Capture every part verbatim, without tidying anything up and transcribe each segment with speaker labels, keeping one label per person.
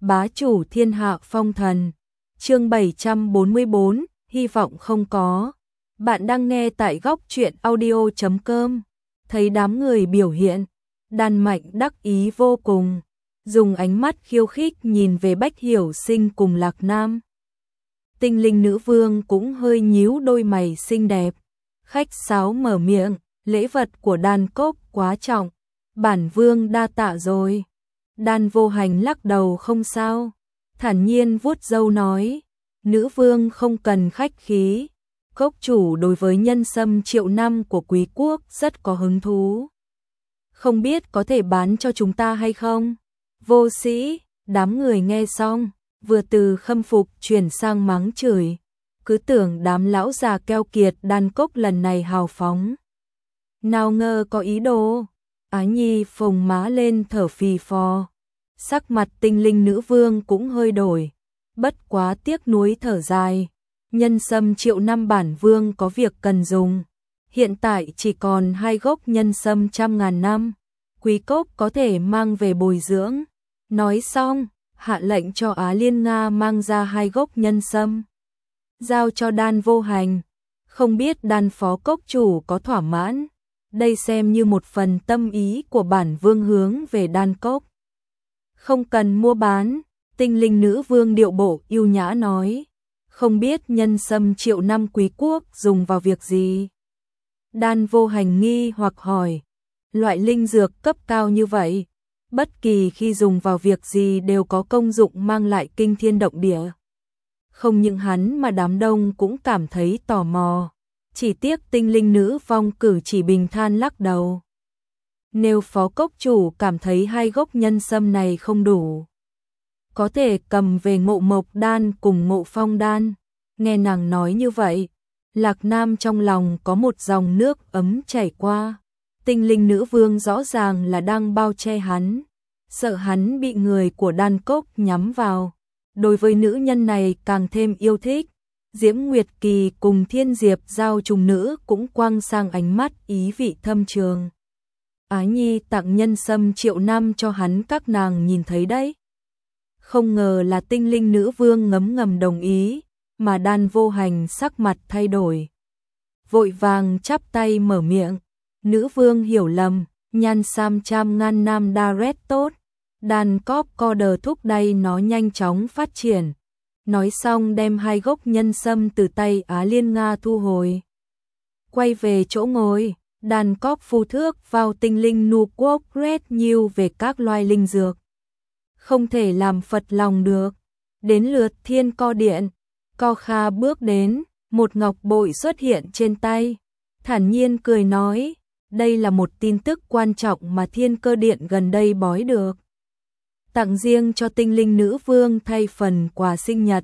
Speaker 1: bá chủ thiên hạ phong thần. Chương bảy trăm bốn mươi bốn, hy vọng không có. Bạn đang nghe tại góc truyện audio chấm com. Thấy đám người biểu hiện, Đan Mạnh đắc ý vô cùng, dùng ánh mắt khiêu khích nhìn về Bách Hiểu Sinh cùng Lạc Nam. Tinh linh nữ vương cũng hơi nhíu đôi mày xinh đẹp, khách sáo mở miệng, lễ vật của Đan Cốc quá trọng, bản vương đa tạ rồi. Đan Vô Hành lắc đầu không sao, thản nhiên vuốt râu nói, nữ vương không cần khách khí, cốc chủ đối với nhân sâm triệu năm của quý quốc rất có hứng thú. Không biết có thể bán cho chúng ta hay không? Vô sĩ, đám người nghe xong, vừa từ khâm phục chuyển sang mắng chửi, cứ tưởng đám lão già keo kiệt Đan Cốc lần này hào phóng. Nào ngờ có ý đồ. Á Nhi phồng má lên thở phì phò, sắc mặt tinh linh nữ vương cũng hơi đổi, bất quá tiếc nuối thở dài, nhân sâm triệu năm bản vương có việc cần dùng, hiện tại chỉ còn hai gốc nhân sâm trăm ngàn năm, quý cốc có thể mang về bồi dưỡng. Nói xong, hạ lệnh cho Á Liên Nga mang ra hai gốc nhân sâm, giao cho Đan Vô Hành, không biết Đan phó cốc chủ có thỏa mãn. Đây xem như một phần tâm ý của bản vương hướng về Đan Cốc. Không cần mua bán, tinh linh nữ vương điệu bộ yêu nhã nói, không biết nhân sâm triệu năm quý quốc dùng vào việc gì. Đan Vô Hành nghi hoặc hỏi, loại linh dược cấp cao như vậy, bất kỳ khi dùng vào việc gì đều có công dụng mang lại kinh thiên động địa. Không những hắn mà đám đông cũng cảm thấy tò mò. Chỉ tiếc tinh linh nữ vong cử chỉ bình than lắc đầu. Nếu phó cốc chủ cảm thấy hai gốc nhân sâm này không đủ, có thể cầm về Ngộ Mộc Đan cùng Ngộ Phong Đan. Nghe nàng nói như vậy, Lạc Nam trong lòng có một dòng nước ấm chảy qua. Tinh linh nữ vương rõ ràng là đang bao che hắn, sợ hắn bị người của Đan Cốc nhắm vào. Đối với nữ nhân này càng thêm yêu thích. Diễm Nguyệt Kỳ cùng Thiên Diệp giao trùng nữ cũng quăng sang ánh mắt ý vị thâm trường. Á Nhi tặng nhân sâm triệu năm cho hắn các nàng nhìn thấy đấy. Không ngờ là tinh linh nữ vương ngấm ngầm đồng ý, mà Đan Vô Hành sắc mặt thay đổi. Vội vàng chắp tay mở miệng, nữ vương hiểu lầm, nhan sam trăm ngàn nam đa rét tốt, Đan Cốc co đờ thúc đẩy nó nhanh chóng phát triển. Nói xong đem hai gốc nhân sâm từ tay Á Liên Nga thu hồi. Quay về chỗ ngồi, Đan Cốc phu thước vào tinh linh nu quốc red nhiều về các loài linh dược. Không thể làm phật lòng được. Đến lượt Thiên Co Điện, Co Kha bước đến, một ngọc bội xuất hiện trên tay. Thản nhiên cười nói, đây là một tin tức quan trọng mà Thiên Cơ Điện gần đây bói được. Tặng riêng cho tinh linh nữ vương thay phần quà sinh nhật.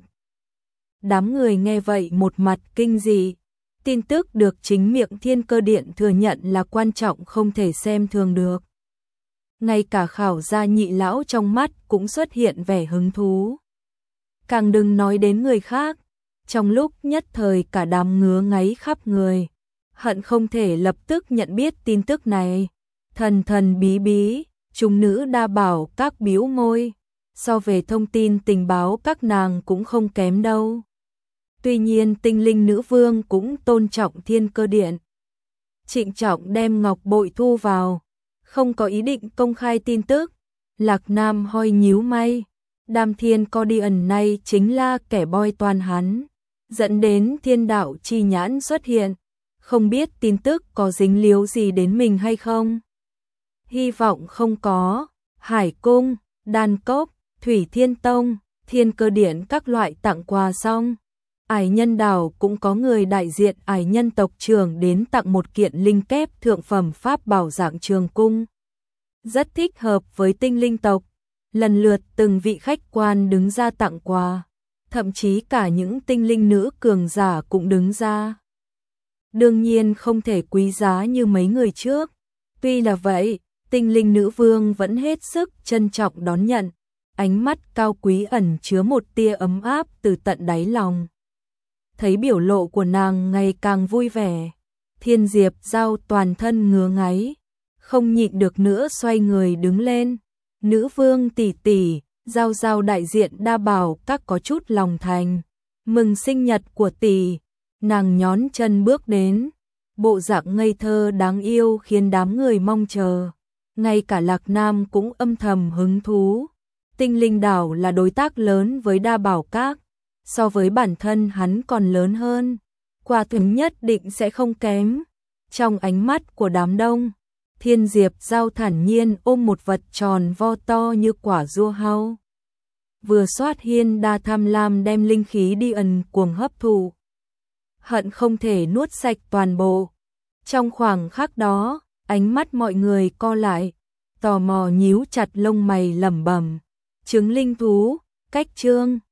Speaker 1: Đám người nghe vậy một mặt kinh dị, tin tức được chính miệng Thiên Cơ Điện thừa nhận là quan trọng không thể xem thường được. Ngay cả Khảo Gia nhị lão trong mắt cũng xuất hiện vẻ hứng thú. Càng đừng nói đến người khác, trong lúc nhất thời cả đám ngứa ngáy khắp người, hận không thể lập tức nhận biết tin tức này. Thần thần bí bí, chúng nữ đa bảo các bĩu môi, so về thông tin tình báo các nàng cũng không kém đâu. Tuy nhiên tinh linh nữ vương cũng tôn trọng Thiên Cơ Điện. Trịnh trọng đem ngọc bội thu vào, không có ý định công khai tin tức. Lạc Nam hoi nhíu mày, Đam Thiên Co Điện này chính là kẻ boi toàn hắn, dẫn đến thiên đạo chi nhãn xuất hiện, không biết tin tức có dính líu gì đến mình hay không. Hy vọng không có. Hải Cung, Đan Cốc, Thủy Thiên Tông, Thiên Cơ Điện các loại tặng quà xong, Ải Nhân Đảo cũng có người đại diện Ải Nhân tộc trưởng đến tặng một kiện linh kép thượng phẩm pháp bảo dạng trường cung. Rất thích hợp với tinh linh tộc, lần lượt từng vị khách quan đứng ra tặng quà, thậm chí cả những tinh linh nữ cường giả cũng đứng ra. Đương nhiên không thể quý giá như mấy người trước, tuy là vậy, tinh linh nữ vương vẫn hết sức trân trọng đón nhận, ánh mắt cao quý ẩn chứa một tia ấm áp từ tận đáy lòng. Thấy biểu lộ của nàng ngày càng vui vẻ, Thiên Diệp Giao toàn thân ngứa ngáy, không nhịn được nữa xoay người đứng lên. Nữ vương tỷ tỷ, Giao Giao đại diện đa bảo các có chút lòng thành. Mừng sinh nhật của tỷ, nàng nhón chân bước đến. Bộ dạng ngây thơ đáng yêu khiến đám người mong chờ. Ngay cả Lạc Nam cũng âm thầm hứng thú. Tinh Linh Đảo là đối tác lớn với đa bảo các. So với bản thân hắn còn lớn hơn. Quả thực nhất định sẽ không kém. Trong ánh mắt của đám đông, Thiên Diệp Giao thản nhiên ôm một vật tròn vo to như quả dưa hấu. Vừa xoát hiên đa tham lam đem linh khí đi ẩn cuồng hấp thụ. Hận không thể nuốt sạch toàn bộ. Trong khoảng khắc đó, ánh mắt mọi người co lại, tò mò nhíu chặt lông mày lẩm bẩm. Trứng linh thú, cách trương.